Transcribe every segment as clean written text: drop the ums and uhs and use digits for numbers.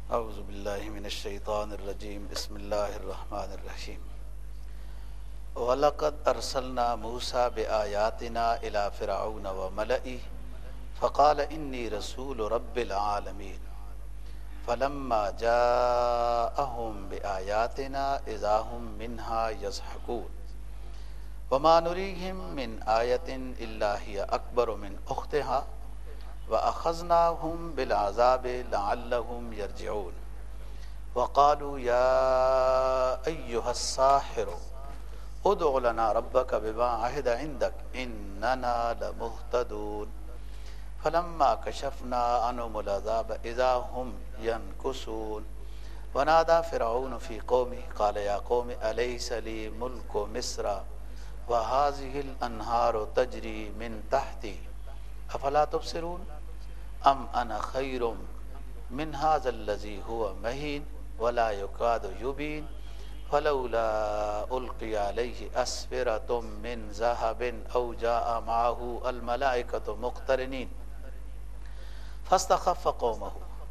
اعوذ باللہ من الشیطان الرجیم بسم اللہ الرحمن الرحیم وَلَقَدْ أَرْسَلْنَا مُوسَى بِآيَاتِنَا إِلَى فِرْعَوْنَ وَمَلَئِهِ فَقَالَ إِنِّي رَسُولُ رَبِّ الْعَالَمِينَ فَلَمَّا جَاءَهُمْ بِآيَاتِنَا إِذَا هُمْ مِنْهَا يَضْحَكُونَ وَمَا نُرِيهِمْ مِنْ آيَةٍ إِلَّا هِيَ أَكْبَرُ مِنْ أُخْتِهَا وَأَخَذْنَاهُمْ بِالْعَذَابِ لَعَلَّهُمْ يَرْجِعُونَ وَقَالُوا يَا أَيُّهَا السَّاحِرُ ادْعُ لَنَا رَبَّكَ بِمَا عَهِدَ عِندَكَ إِنَّنَا لَمُهْتَدُونَ فَلَمَّا كَشَفْنَا عَنْهُمُ الْعَذَابَ إِذَا هُمْ يَنْكُثُونَ ونادى فرعون في قومه قال يا قوم أليس لي ملك مصر وهذه الأنهار تجري من تحتي أفلا تبصرون ام انا خیر من هذا الذي هو مهين ولا يكاد يبين فلولا القي عليه اسورة من ذهب او جاء معه الملائكة مقترنين فاستخف قومه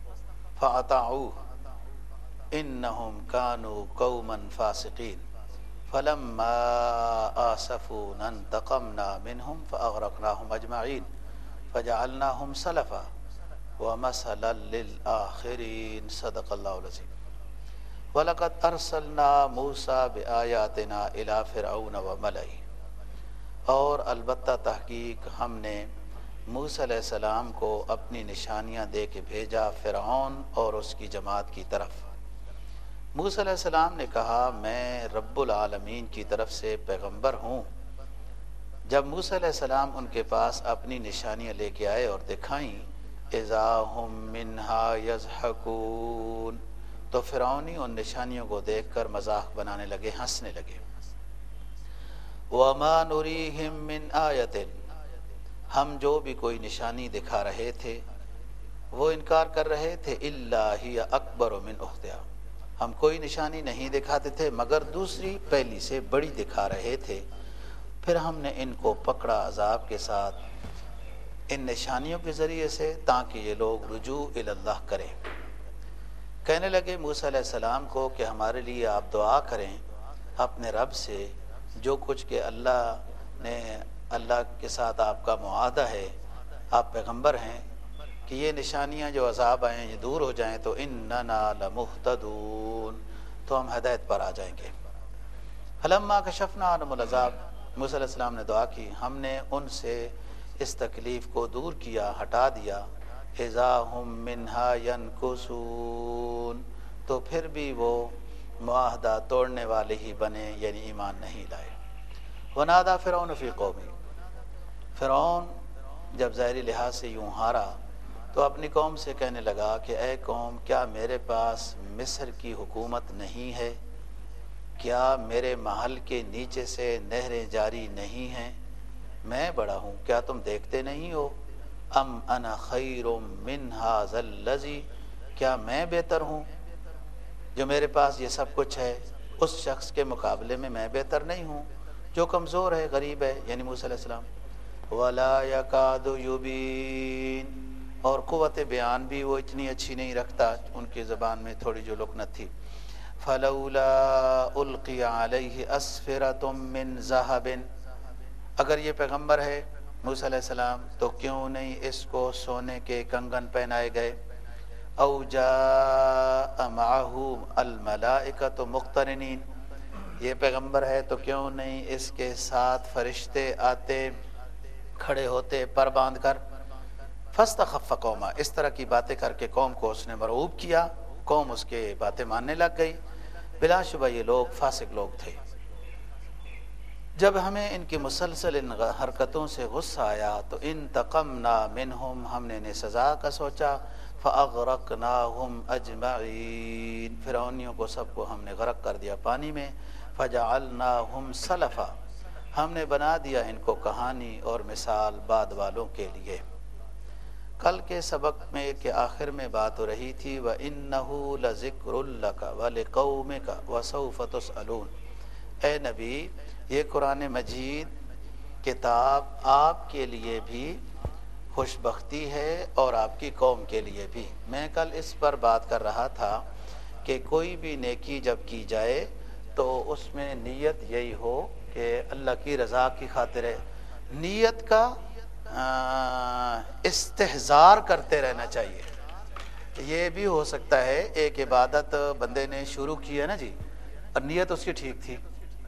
فأطاعوه انهم كانوا قوما فاسقين فلما آسفونا انتقمنا منهم فأغرقناهم أجمعين فجعلناهم سلفا ومثلا للآخرين صدق اللہ العظیم وَلَقَدْ أَرْسَلْنَا مُوسَى بِآيَاتِنَا إِلَى فِرْعَوْنَ وَمَلَئِهِ اور البتہ تحقیق ہم نے موسیٰ علیہ السلام کو اپنی نشانیاں دے کے بھیجا فرعون اور اس کی جماعت کی طرف۔ موسیٰ علیہ السلام نے کہا میں رب العالمین کی طرف سے پیغمبر ہوں۔ جب موسیٰ علیہ السلام ان کے پاس اپنی نشانیاں لے کے آئے اور دکھائیں اذا ہم منہا یضحکون تو فرعونی ان نشانیوں کو دیکھ کر مذاق بنانے لگے، ہنسنے لگے۔ وما نریہم من آیت ہم جو بھی کوئی نشانی دکھا رہے تھے وہ انکار کر رہے تھے الا ہی اکبر من اختہا ہم کوئی نشانی نہیں دکھاتے تھے مگر دوسری پہلی سے بڑی دکھا رہے تھے۔ پھر ہم نے ان کو پکڑا عذاب کے ساتھ ان نشانیوں کے ذریعے سے تاکہ یہ لوگ رجوع الی اللہ کریں۔ کہنے لگے موسیٰ علیہ السلام کو کہ ہمارے لیے آپ دعا کریں اپنے رب سے، جو کچھ کہ اللہ کے ساتھ آپ کا معاہدہ ہے، آپ پیغمبر ہیں، کہ یہ نشانیاں جو عذاب آئیں یہ دور ہو جائیں تو اننا لمہتدون تو ہم ہدایت پر آ جائیں گے۔ فلما کشفنا عنہم العذاب موسیٰ علیہ السلام نے دعا کی، ہم نے ان سے اس تکلیف کو دور کیا، ہٹا دیا۔ اذا ہم منہا ینکثون تو پھر بھی وہ معاہدہ توڑنے والے ہی بنے، یعنی ایمان نہیں لائے۔ ونادى فرعون فی قومی فرعون جب ظاہری لحاظ سے یوں ہارا تو اپنی قوم سے کہنے لگا کہ اے قوم کیا میرے پاس مصر کی حکومت نہیں ہے؟ کیا میرے محل کے نیچے سے نہریں جاری نہیں ہیں؟ میں بڑا ہوں، کیا تم دیکھتے نہیں ہو؟ ام انا خیر من ھذا الذی کیا میں بہتر ہوں؟ جو میرے پاس یہ سب کچھ ہے اس شخص کے مقابلے میں میں بہتر نہیں ہوں جو کمزور ہے، غریب ہے، یعنی موسیٰ علیہ السلام۔ ولا یکاد یبین اور قوت بیان بھی وہ اتنی اچھی نہیں رکھتا، ان کی زبان میں تھوڑی جو لکنت تھی۔ فلولا القی علیہ اسفرۃ من ذہب اگر یہ پیغمبر ہے موسیٰ علیہ السلام تو کیوں نہیں اس کو سونے کے کنگن پہنائے گئے؟ او جاء معہ الملائکۃ مقترنین یہ پیغمبر ہے تو کیوں نہیں اس کے ساتھ فرشتے آتے، کھڑے ہوتے پر باندھ کر۔ فاستخف قوما اس طرح کی باتیں کر کے قوم کو اس نے مرعوب کیا، قوم اس کے باتیں ماننے لگ گئی۔ بلا شبہ یہ لوگ فاسق لوگ تھے۔ جب ہمیں ان کی مسلسل ان حرکتوں سے غصہ آیا تو انتقمنا منہم ہم نے انہیں سزا کا سوچا۔ فاغرقناہم اجمعین فرعونیوں کو سب کو ہم نے غرق کر دیا پانی میں۔ فجعلناہم سلفا ہم نے بنا دیا ان کو کہانی اور مثال بعد والوں کے لیے۔ کل کے سبق میں کے آخر میں بات ہو رہی تھی وَإِنَّهُ لَذِكْرٌ لَكَ وَلِقَوْمِكَ وَسَوْفَ تُسْأَلُونَ اے نبی یہ قرآن مجید کتاب آپ کے لیے بھی خوش بختی ہے اور آپ کی قوم کے لیے بھی۔ میں کل اس پر بات کر رہا تھا کہ کوئی بھی نیکی جب کی جائے تو اس میں نیت یہی ہو کہ اللہ کی رضا کی خاطر ہے۔ نیت کا استحضار کرتے رہنا چاہیے۔ یہ بھی ہو سکتا ہے ایک عبادت بندے نے شروع کی ہے نا جی، اور نیت اس کی ٹھیک تھی،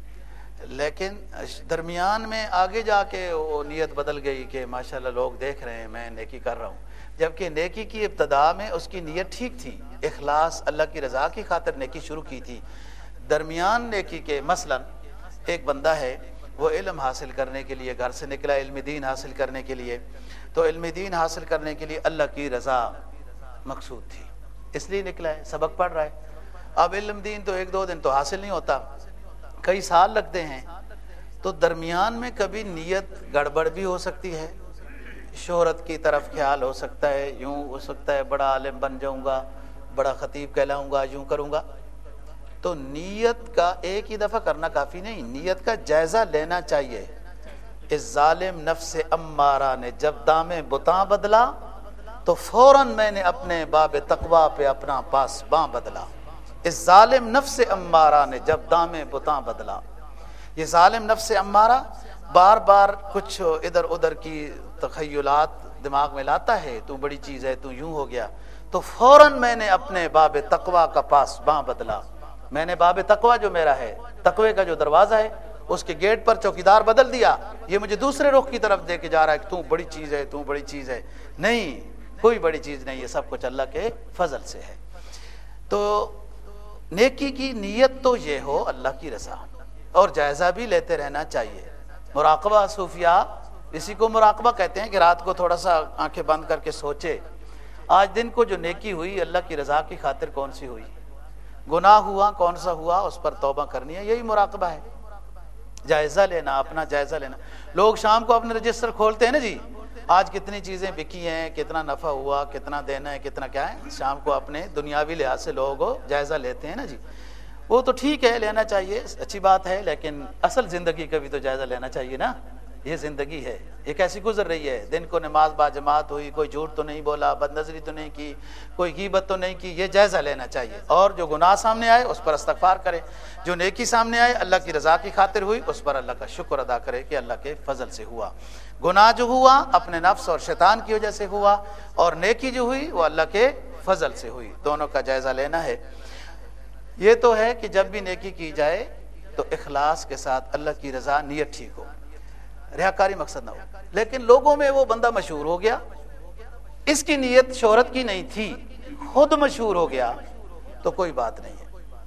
لیکن درمیان میں آگے جا کے وہ نیت بدل گئی کہ ماشاءاللہ لوگ دیکھ رہے ہیں میں نیکی کر رہا ہوں، جبکہ نیکی کی ابتدا میں اس کی نیت ٹھیک تھی، اخلاص اللہ کی رضا کی خاطر نیکی شروع کی تھی۔ درمیان نیکی کے مثلا ایک بندہ ہے، وہ علم حاصل کرنے کے لیے گھر سے نکلا، علم دین حاصل کرنے کے لیے، تو علم دین حاصل کرنے کے لیے اللہ کی رضا مقصود تھی، اس لیے نکلا ہے، سبق پڑھ رہا ہے۔ اب علم دین تو ایک دو دن تو حاصل نہیں ہوتا، کئی سال لگتے ہیں، تو درمیان میں کبھی نیت گڑبڑ بھی ہو سکتی ہے، شہرت کی طرف خیال ہو سکتا ہے، یوں ہو سکتا ہے بڑا عالم بن جاؤں گا، بڑا خطیب کہلاؤں گا، یوں کروں گا۔ تو نیت کا ایک ہی دفعہ کرنا کافی نہیں، نیت کا جائزہ لینا چاہیے۔ اس ظالم نفس امارہ نے جب دام بتاں بدلا تو فوراً میں نے اپنے باب تقوی پہ اپنا پاسباں بدلا۔ اس ظالم نفس امارہ نے جب دام بتاں بدلا، یہ ظالم نفس امارہ بار بار کچھ ادھر ادھر کی تخیلات دماغ میں لاتا ہے، تو بڑی چیز ہے، تو یوں ہو گیا، تو فوراً میں نے اپنے باب تقوی کا پاسباں بدلا۔ میں نے باب تقوی جو میرا ہے، تقوی کا جو دروازہ ہے، اس کے گیٹ پر چوکیدار بدل دیا، یہ مجھے دوسرے رخ کی طرف دے کے جا رہا ہے کہ تو بڑی چیز ہے، تو بڑی چیز ہے۔ نہیں، کوئی بڑی چیز نہیں، یہ سب کچھ اللہ کے فضل سے ہے۔ تو نیکی کی نیت تو یہ ہو اللہ کی رضا، اور جائزہ بھی لیتے رہنا چاہیے۔ مراقبہ، صوفیاء اسی کو مراقبہ کہتے ہیں کہ رات کو تھوڑا سا آنکھیں بند کر کے سوچے، آج دن کو جو نیکی ہوئی اللہ کی رضا کی خاطر کون سی ہوئی، گناہ ہوا کون سا ہوا، اس پر توبہ کرنی ہے، یہی مراقبہ ہے۔ جائزہ لینا، اپنا جائزہ لینا۔ لوگ شام کو اپنے رجسٹر کھولتے ہیں نا جی، آج کتنی چیزیں بکی ہیں، کتنا نفع ہوا، کتنا دینا ہے، کتنا کیا ہے، شام کو اپنے دنیاوی لحاظ سے لوگ جائزہ لیتے ہیں نا جی۔ وہ تو ٹھیک ہے، لینا چاہیے، اچھی بات ہے، لیکن اصل زندگی کا بھی تو جائزہ لینا چاہیے نا۔ یہ زندگی ہے، یہ کیسی گزر رہی ہے، دن کو نماز با جماعت ہوئی، کوئی جھوٹ تو نہیں بولا، بد نظری تو نہیں کی، کوئی غیبت تو نہیں کی، یہ جائزہ لینا چاہیے۔ اور جو گناہ سامنے آئے اس پر استغفار کرے، جو نیکی سامنے آئے اللہ کی رضا کی خاطر ہوئی اس پر اللہ کا شکر ادا کرے کہ اللہ کے فضل سے ہوا۔ گناہ جو ہوا اپنے نفس اور شیطان کی وجہ سے ہوا، اور نیکی جو ہوئی وہ اللہ کے فضل سے ہوئی، دونوں کا جائزہ لینا ہے۔ یہ تو ہے کہ جب بھی نیکی کی جائے تو اخلاص کے ساتھ اللہ کی رضا، نیت ٹھیک ہو، ریاکاری مقصد نہ ہو۔ لیکن لوگوں میں وہ بندہ مشہور ہو گیا، اس کی نیت شہرت کی نہیں تھی، خود مشہور ہو گیا، تو کوئی بات نہیں ہے،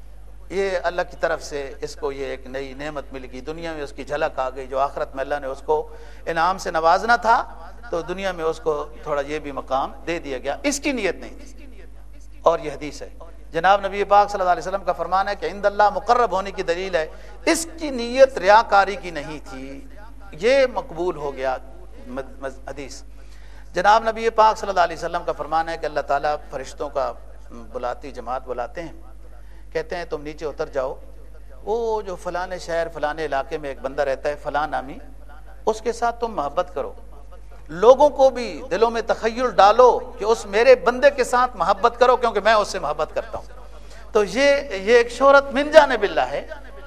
یہ اللہ کی طرف سے اس کو یہ ایک نئی نعمت مل گئی، دنیا میں اس کی جھلک آ گئی، جو آخرت میں اللہ نے اس کو انعام سے نوازنا تھا تو دنیا میں اس کو تھوڑا یہ بھی مقام دے دیا گیا، اس کی نیت نہیں تھی۔ اور یہ حدیث ہے، جناب نبی پاک صلی اللہ علیہ وسلم کا فرمان ہے کہ عند اللہ مقرب ہونے کی دلیل ہے، اس کی نیت ریاکاری کی نہیں تھی، یہ مقبول ہو گیا۔ حدیث جناب نبی پاک صلی اللہ علیہ وسلم کا فرمان ہے کہ اللہ تعالیٰ فرشتوں کا بلاتی جماعت بلاتے ہیں، کہتے ہیں تم نیچے اتر جاؤ، وہ جو فلاں شہر فلاں علاقے میں ایک بندہ رہتا ہے فلاں نامی، اس کے ساتھ تم محبت کرو، لوگوں کو بھی دلوں میں تخیل ڈالو کہ اس میرے بندے کے ساتھ محبت کرو کیونکہ میں اس سے محبت کرتا ہوں۔ تو یہ ایک شہرت من جانب اللہ ہے،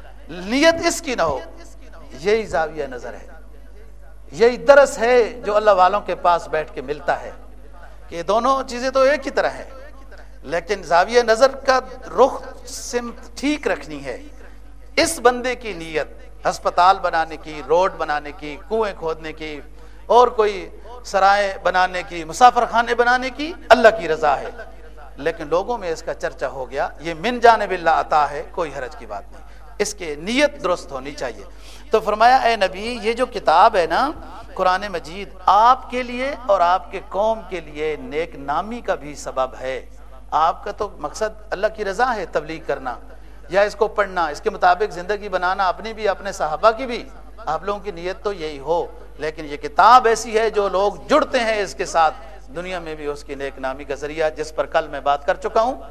نیت اس کی نہ ہو، یہی زاویہ نظر ہے، یہی درس ہے جو اللہ والوں کے پاس بیٹھ کے ملتا ہے کہ دونوں چیزیں تو ایک ہی طرح ہے، لیکن زاویہ نظر کا رخ سمت ٹھیک رکھنی ہے۔ اس بندے کی نیت ہسپتال بنانے کی، روڈ بنانے کی، کنویں کھودنے کی، اور کوئی سرائے بنانے کی، مسافر خانے بنانے کی، اللہ کی رضا ہے، لیکن لوگوں میں اس کا چرچا ہو گیا، یہ من جانب اللہ عطا ہے، کوئی حرج کی بات نہیں، اس کے نیت درست ہونی چاہیے۔ تو فرمایا اے نبی، یہ جو کتاب ہے نا قرآن مجید، آپ کے لیے اور آپ کے قوم کے لیے نیک نامی کا بھی سبب ہے۔ آپ کا تو مقصد اللہ کی رضا ہے، تبلیغ کرنا یا اس کو پڑھنا، اس کے مطابق زندگی بنانا، اپنی بھی اپنے صحابہ کی بھی، آپ لوگوں کی نیت تو یہی ہو، لیکن یہ کتاب ایسی ہے جو لوگ جڑتے ہیں اس کے ساتھ، دنیا میں بھی اس کی نیک نامی کا ذریعہ، جس پر کل میں بات کر چکا ہوں۔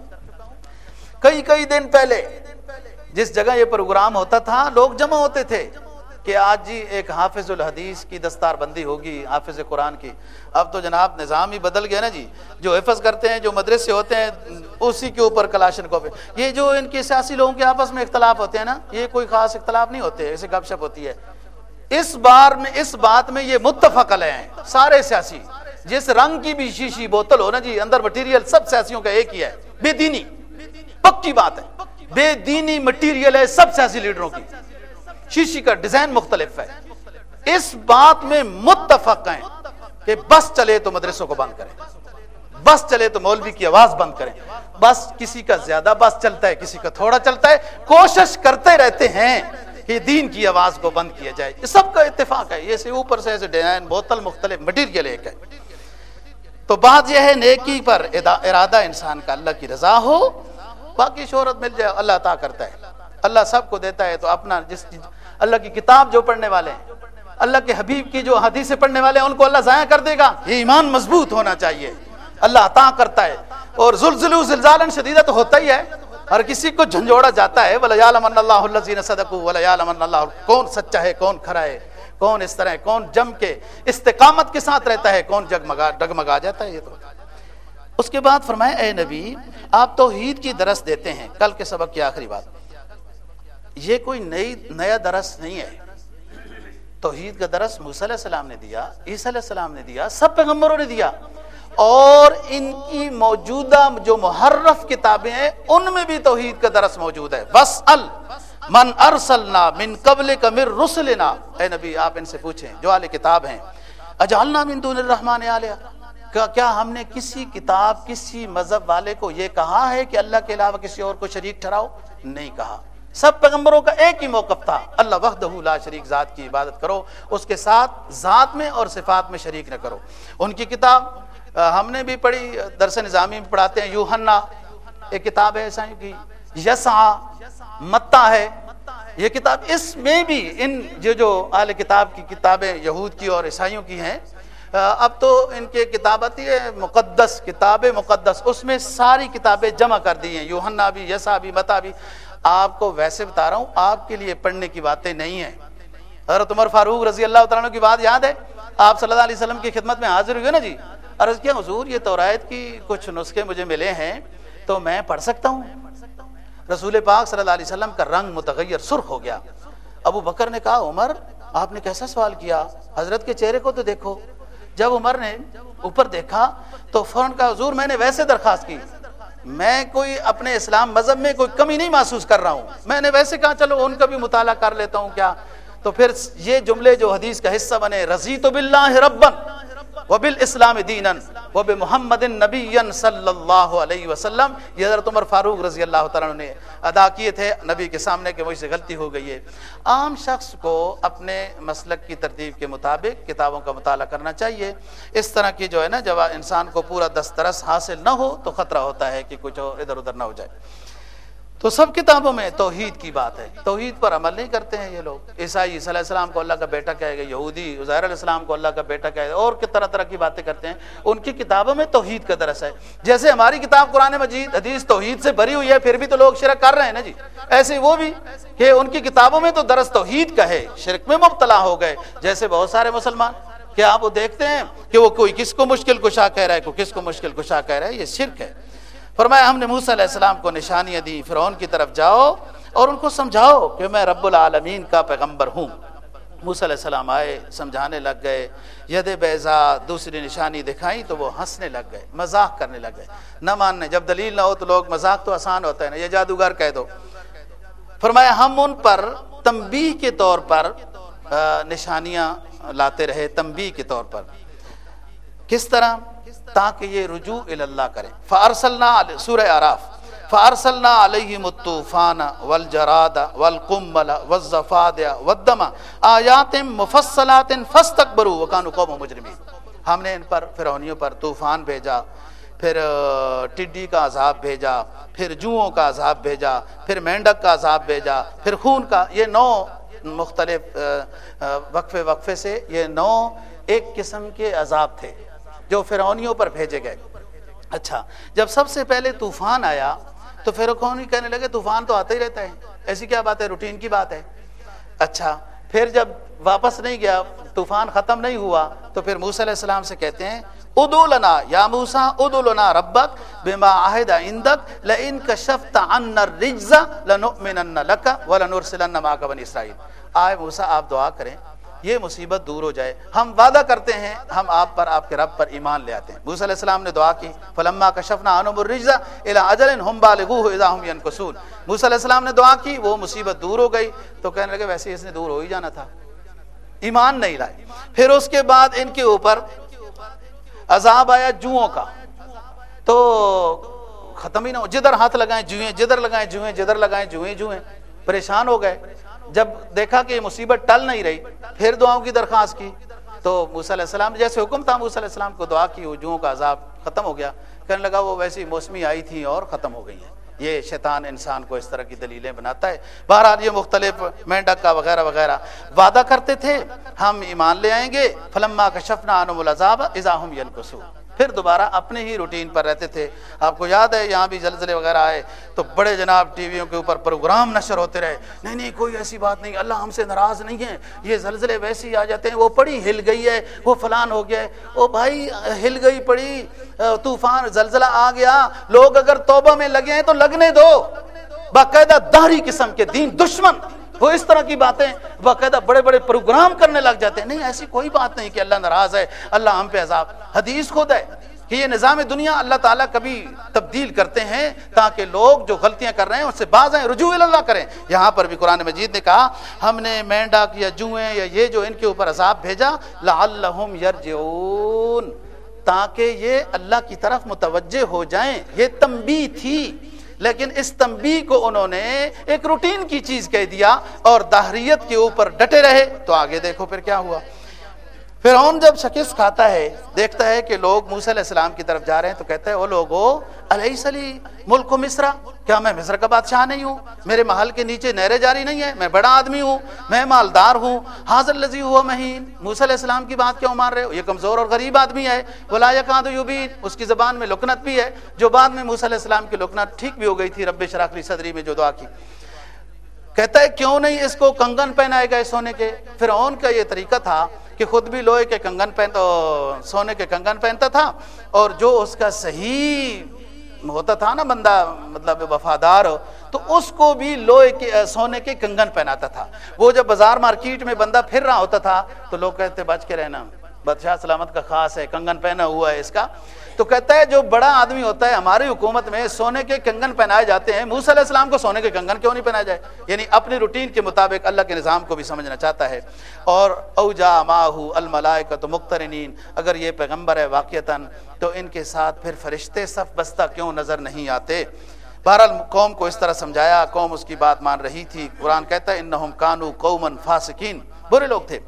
کئی دن پہلے جس جگہ یہ پروگرام ہوتا تھا لوگ جمع ہوتے تھے، کہ آج جی ایک حافظ الحدیث کی دستار بندی ہوگی، حافظ قرآن کی. اب تو جناب نظام ہی بدل گیا نا جی. جو حفظ کرتے ہیں، جو مدرسے ہوتے ہیں، اسی کے اوپر کلاشن کو. یہ جو ان کے سیاسی لوگوں کے آپس میں اختلاف ہوتے ہیں نا، یہ کوئی خاص اختلاف نہیں ہوتے، ایسے گپ شپ ہوتی ہے. اس بات میں یہ متفق علیہ ہیں سارے سیاسی. جس رنگ کی بھی شیشی بوتل ہو نا جی، اندر مٹیریل سب سیاسیوں کا ایک ہی ہے، بے دینی. پکی بات ہے، بے دینی مٹیریل ہے سب سیاسی لیڈروں کی. شیشی کا ڈیزائن مختلف ہے. اس بات میں متفق ہیں کہ بس چلے تو مدرسوں کو بند کریں، بس چلے تو مولوی کی آواز بند کریں. بس کسی کا زیادہ بس چلتا ہے، کسی کا تھوڑا چلتا ہے، کوشش کرتے رہتے ہیں کہ دین کی آواز کو بند کیا جائے. یہ سب کا اتفاق ہے. یہ سے اوپر سے ایسے ڈیزائن بوتل مختلف، مٹیریل ایک ہے. تو بات یہ ہے نیکی پر ارادہ انسان کا اللہ کی رضا ہو. باقی شہرت مل جائے اللہ عطا کرتا ہے، اللہ سب کو دیتا ہے. تو اپنا جس اللہ کی کتاب جو پڑھنے والے ہیں، اللہ کے حبیب کی جو حدیثیں پڑھنے والے ہیں، ان کو اللہ ضائع کر دے گا. یہ ایمان مضبوط ہونا چاہیے. اللہ عطا کرتا ہے. اور زلزلوا زلزالا شدیدا تو ہوتا ہی ہے، ہر کسی کو جھنجھوڑا جاتا ہے. وَلَيَعْلَمَنَّ اللَّهُ الَّذِينَ صَدَقُوا وَلَيَعْلَمَنَّ اللَّهُ کون سچا ہے، کون کھرا ہے، کون اس طرح ہے، کون جم کے استقامت کے ساتھ رہتا ہے، کون ڈگمگا جاتا ہے. یہ تو اس کے بعد فرمایا اے نبی آپ توحید کی درس دیتے ہیں. کل کے سبق کی آخری بات، یہ کوئی نیا درس نہیں ہے. توحید کا درس موسیٰ علیہ السلام نے دیا، عیسیٰ علیہ السلام نے دیا، سب پیغمبروں نے دیا. اور ان کی موجودہ جو محرف کتابیں ہیں ان میں بھی توحید کا درس موجود ہے. وَاسْأَلْ مَنْ أَرْسَلْنَا مِنْ قَبْلِكَ مِنْ رُسُلِنَا. اے نبی آپ ان سے پوچھیں جو اہل کتاب ہیں، اجعلنا من دون الرحمن آلہۃ، کیا ہم نے کسی کتاب کسی مذہب والے کو یہ کہا ہے کہ اللہ کے علاوہ کسی اور کو شریک ٹھہراؤ؟ نہیں کہا. سب پیغمبروں کا ایک ہی موقف تھا، اللہ وحدہ لا شریک، ذات کی عبادت کرو، اس کے ساتھ ذات میں اور صفات میں شریک نہ کرو. ان کی کتاب ہم نے بھی پڑھی، درس نظامی میں پڑھاتے ہیں. یوحنا ایک کتاب ہے عیسائیوں کی، یسعا، متی ہے یہ کتاب. اس میں بھی ان جو اہل کتاب کی کتابیں یہود کی اور عیسائیوں کی ہیں، اب تو ان کے کتاب آتی ہے مقدس، کتاب مقدس، اس میں ساری کتابیں جمع کر دی ہیں. یوحنا بھی، یسعا بھی، متی بھی. آپ کو ویسے بتا رہا ہوں، آپ کے لیے پڑھنے کی باتیں نہیں ہیں. حضرت عمر فاروق رضی اللہ تعالیٰ عنہ کی بات یاد ہے؟ آپ صلی اللہ علیہ وسلم کی خدمت میں حاضر ہوئے نا جی. عرض کیا حضور یہ توراۃ کی کچھ نسخے مجھے ملے ہیں تو میں پڑھ سکتا ہوں؟ رسول پاک صلی اللہ علیہ وسلم کا رنگ متغیر، سرخ ہو گیا. ابو بکر نے کہا عمر آپ نے کیسا سوال کیا، حضرت کے چہرے کو تو دیکھو. جب عمر نے اوپر دیکھا تو فوراً کہا حضور میں نے ویسے درخواست کی، میں کوئی اپنے اسلام مذہب میں کوئی کمی نہیں محسوس کر رہا ہوں، میں نے ویسے کہا چلو ان کا بھی مطالعہ کر لیتا ہوں. کیا تو پھر یہ جملے جو حدیث کا حصہ بنے، رضیت باللہ ربا وبالاسلام دینا وبمحمد نبی صلی اللہ علیہ وسلم، یہ حضرت عمر فاروق رضی اللہ تعالیٰ عنہ نے ادا کیے تھے نبی کے سامنے کہ مجھ سے غلطی ہو گئی ہے. عام شخص کو اپنے مسلک کی ترتیب کے مطابق کتابوں کا مطالعہ کرنا چاہیے. اس طرح کی جو ہے نا، جب انسان کو پورا دسترس حاصل نہ ہو تو خطرہ ہوتا ہے کہ کچھ اور ادھر ادھر نہ ہو جائے. تو سب کتابوں میں توحید کی بات ہے. توحید پر عمل نہیں کرتے ہیں یہ لوگ. عیسائی عیسیٰ علیہ السلام کو اللہ کا بیٹا کہے گا، یہودی عزیر علیہ السلام کو اللہ کا بیٹا کہے گا، اور طرح طرح کی باتیں کرتے ہیں. ان کی کتابوں میں توحید کا درس ہے. جیسے ہماری کتاب قرآن مجید حدیث توحید سے بھری ہوئی ہے، پھر بھی تو لوگ شرک کر رہے ہیں نا جی. ایسے وہ بھی کہ ان کی کتابوں میں تو درس توحید کا ہے، شرک میں مبتلا ہو گئے. جیسے بہت سارے مسلمان کہ آپ وہ دیکھتے ہیں کہ وہ کوئی کس کو مشکل کشا کہہ رہا ہے، کوئی کس کو مشکل کشا کہہ رہا ہے. یہ شرک ہے. فرمایا ہم نے موسیٰ علیہ السلام کو نشانیاں دی، فرعون کی طرف جاؤ اور ان کو سمجھاؤ کہ میں رب العالمین کا پیغمبر ہوں. موسیٰ علیہ السلام آئے، سمجھانے لگ گئے، ید بیضا دوسری نشانی دکھائی تو وہ ہنسنے لگ گئے، مذاق کرنے لگ گئے، نہ ماننے. جب دلیل نہ ہو تو لوگ مذاق تو آسان ہوتا ہے نا، یہ جادوگر کہہ دو. فرمایا ہم ان پر تنبیہ کے طور پر نشانیاں لاتے رہے، تنبیہ کے طور پر. کس طرح؟ تاکہ یہ رجوع اللہ کریں. فارسلنا، سورہ اعراف، فارسلنا علیہم الطوفان والجراد والقمل والضفادع والدم آیات مفصلات فاستکبروا وکانوا قوما مجرمین. ہم نے ان پر، فرعونیوں پر طوفان بھیجا، پھر ٹڈی کا عذاب بھیجا، پھر جوؤں کا عذاب بھیجا، پھر مینڈک کا عذاب بھیجا، پھر خون کا. یہ 9 مختلف وقفے سے یہ 9 ایک قسم کے عذاب تھے جو فرعونیوں پر بھیجے گئے. اچھا، جب سب سے پہلے طوفان آیا تو فرعون کہنے لگے طوفان تو آتا ہی رہتا ہے، ایسی کیا بات ہے، روٹین کی بات ہے. اچھا، پھر جب واپس نہیں گیا، طوفان ختم نہیں ہوا، تو پھر موسیٰ علیہ السلام سے کہتے ہیں ادعو لنا یا موسیٰ ادعو لنا ربک بما عہد عندک لئن کشفت عنا الرجز لنؤمنن لک ولنرسلن معک بنی اسرائیل. آئے موسیٰ آپ دعا کریں یہ مصیبت دور ہو جائے، ہم وعدہ کرتے ہیں ہم آپ پر، آپ کے رب پر ایمان لے آتے ہیں. موسیٰ علیہ السلام نے دعا کی فلما کشفنا عنہم الرجز الی اجل ہم بالغوہ اذا ہم ینکثون. موسیٰ علیہ السلام نے دعا کی، وہ مصیبت دور ہو گئی. تو کہنے لگے ویسے اس نے دور ہو ہی جانا تھا، ایمان نہیں لائے. پھر اس کے بعد ان کے اوپر عذاب آیا جوؤں کا، تو ختم ہی نہ ہو، جدھر ہاتھ لگائیں جوئیں، جدھر لگائیں جوئیں، جدھر لگائیں جوئیں جوئیں. پریشان ہو گئے. جب دیکھا کہ یہ مصیبت ٹل نہیں رہی، پھر دعاؤں کی درخواست کی. تو موسیٰ علیہ السلام جیسے حکم تھا موسیٰ علیہ السلام کو دعا کی، وہ جوؤں کا عذاب ختم ہو گیا. کہنے لگا وہ ویسی موسمی آئی تھی اور ختم ہو گئی ہیں. یہ شیطان انسان کو اس طرح کی دلیلیں بناتا ہے. بہرحال یہ مختلف مینڈک کا وغیرہ وغیرہ وعدہ کرتے تھے ہم ایمان لے آئیں گے. فلما کشفنا عنہم العذاب اذا ہم ینکثون. پھر دوبارہ اپنے ہی روٹین پر رہتے تھے. آپ کو یاد ہے یہاں بھی زلزلے وغیرہ آئے تو بڑے جناب ٹی ویوں کے اوپر پروگرام نشر ہوتے رہے، نہیں نہیں کوئی ایسی بات نہیں، اللہ ہم سے ناراض نہیں ہے، یہ زلزلے ویسے ہی آ جاتے ہیں، وہ پڑی ہل گئی ہے، وہ فلان ہو گیا ہے. او بھائی ہل گئی پڑی، طوفان زلزلہ آ گیا، لوگ اگر توبہ میں لگے ہیں تو لگنے دو. باقاعدہ دہری قسم کے دین دشمن وہ اس طرح کی باتیں باقاعدہ بڑے بڑے پروگرام کرنے لگ جاتے ہیں. نہیں ایسی کوئی بات نہیں کہ اللہ ناراض ہے، اللہ ہم پہ عذاب. حدیث خود ہے کہ یہ نظام دنیا اللہ تعالیٰ کبھی تبدیل کرتے ہیں تاکہ لوگ جو غلطیاں کر رہے ہیں اس سے باز آئیں، رجوع اللہ کریں. یہاں پر بھی قرآن مجید نے کہا ہم نے مینڈک یا جوئیں یا یہ جو ان کے اوپر عذاب بھیجا لعلہم یرجعون، تاکہ یہ اللہ کی طرف متوجہ ہو جائیں. یہ تنبیہ تھی، لیکن اس تنبیہ کو انہوں نے ایک روٹین کی چیز کہہ دیا اور دہریت کے اوپر ڈٹے رہے. تو آگے دیکھو پھر کیا ہوا. فرعون جب شکست کھاتا ہے، دیکھتا ہے کہ لوگ موسیٰ علیہ السلام کی طرف جا رہے ہیں، تو کہتا ہے او لوگو الیس لی ملک مصر، کیا میں مصر کا بادشاہ نہیں ہوں؟ میرے محل کے نیچے نہریں جاری نہیں ہے؟ میں بڑا آدمی ہوں، میں مالدار ہوں. ھذا الذی ھو مہین، موسیٰ علیہ السلام کی بات کیوں مان رہے ہو؟ یہ کمزور اور غریب آدمی ہے. ولا یکاد یبین، اس کی زبان میں لکنت بھی ہے، جو بعد میں موسیٰ علیہ السلام کی لکنت ٹھیک بھی ہو گئی تھی. رب اشرح لی صدری میں جو دعا کی. کہتا ہے کیوں نہیں اس کو کنگن پہنائے گئے سونے کے؟ فرعون کا یہ طریقہ تھا کہ خود بھی لوہے کے کنگن پہنتا، سونے کے کنگن پہنتا تھا، اور جو اس کا صحیح ہوتا تھا نا بندہ مطلب وفادار، تو اس کو بھی لوہے کے سونے کے کنگن پہناتا تھا. وہ جب بازار مارکیٹ میں بندہ پھر رہا ہوتا تھا تو لوگ کہتے بچ کے رہنا، بادشاہ سلامت کا خاص ہے، کنگن پہنا ہوا ہے اس کا. تو کہتا ہے جو بڑا آدمی ہوتا ہے ہماری حکومت میں سونے کے کنگن پہنائے جاتے ہیں، موسیٰ علیہ السلام کو سونے کے کنگن کیوں نہیں پہنایا جائے؟ یعنی اپنی روٹین کے مطابق اللہ کے نظام کو بھی سمجھنا چاہتا ہے. اور اوجا ماہو الملائکۃ مقترنین، اگر یہ پیغمبر ہے واقعتاً تو ان کے ساتھ پھر فرشتے صف بستہ کیوں نظر نہیں آتے؟ بہرحال قوم کو اس طرح سمجھایا، قوم اس کی بات مان رہی تھی. قرآن کہتا ہے انہم کانوا قوما فاسقین، برے لوگ تھے.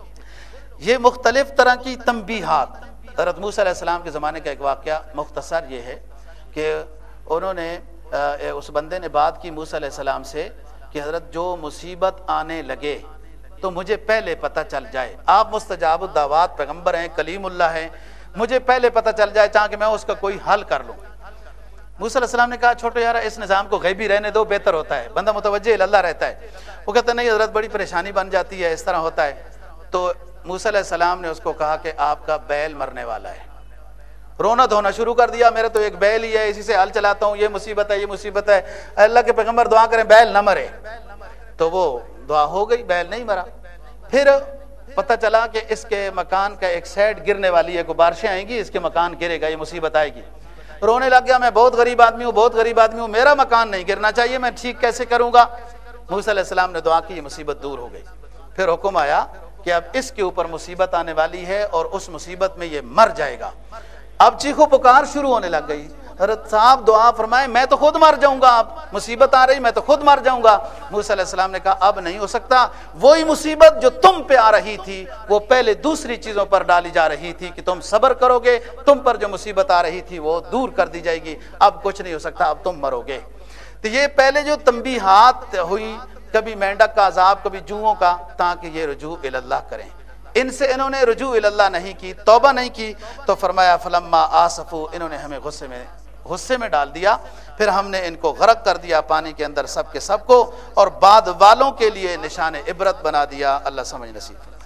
یہ مختلف طرح کی تنبیہات. حضرت موسیٰ علیہ السلام کے زمانے کا ایک واقعہ مختصر یہ ہے کہ انہوں نے اس بندے نے بات کی موسیٰ علیہ السلام سے کہ حضرت جو مصیبت آنے لگے تو مجھے پہلے پتہ چل جائے، آپ مستجاب الدعوات پیغمبر ہیں، کلیم اللہ ہیں، مجھے پہلے پتہ چل جائے تاکہ میں اس کا کوئی حل کر لوں. موسیٰ علیہ السلام نے کہا چھوٹو یار اس نظام کو غیبی رہنے دو، بہتر ہوتا ہے، بندہ متوجہ اللہ رہتا ہے. وہ کہتا نہیں حضرت بڑی پریشانی بن جاتی ہے، اس طرح ہوتا ہے. تو موسیٰ علیہ السلام نے اس کو کہا کہ آپ کا بیل مرنے والا ہے. رونا دھونا شروع کر دیا، میرا تو ایک بیل ہی ہے، اسی سے ہل چلاتا ہوں، یہ مصیبت ہے، یہ مصیبت ہے، اللہ کے پیغمبر دعا کریں بیل نہ مرے. تو وہ دعا ہو گئی، بیل نہیں مرا. پھر پتہ چلا کہ اس کے مکان کا ایک سائڈ گرنے والی ہے، کوئی بارشیں آئیں گی اس کے مکان گرے گا، یہ مصیبت آئے گی. رونے لگ گیا میں بہت غریب آدمی ہوں، بہت غریب آدمی ہوں، میرا مکان نہیں گرنا چاہیے، میں ٹھیک کیسے کروں گا؟ موسیٰ علیہ السلام نے دعا کی، یہ مصیبت دور ہو گئی. پھر حکم آیا کہ اب اس کے اوپر مصیبت آنے والی ہے اور اس مصیبت میں یہ مر جائے گا. اب چیخو پکار شروع ہونے لگ گئی. حضرت صاحب دعا فرمائے میں تو خود مر جاؤں گا، اب مصیبت آ رہی میں تو خود مر جاؤں گا. موسیٰ علیہ السلام نے کہا اب نہیں ہو سکتا، وہی مصیبت جو تم پہ آ رہی تھی وہ پہلے دوسری چیزوں پر ڈالی جا رہی تھی کہ تم صبر کرو گے، تم پر جو مصیبت آ رہی تھی وہ دور کر دی جائے گی. اب کچھ نہیں ہو سکتا، اب تم مرو گے. تو یہ پہلے جو تنبیہات ہوئی، کبھی مینڈک کا عذاب، کبھی جوؤں کا، تاکہ یہ رجوع اللہ کریں. ان سے انہوں نے رجوع اللہ نہیں کی، توبہ نہیں کی. تو فرمایا فلما آسفو، انہوں نے ہمیں غصے میں غصے میں ڈال دیا، پھر ہم نے ان کو غرق کر دیا پانی کے اندر سب کے سب کو، اور بعد والوں کے لیے نشان عبرت بنا دیا۔ اللہ سمجھ نصیب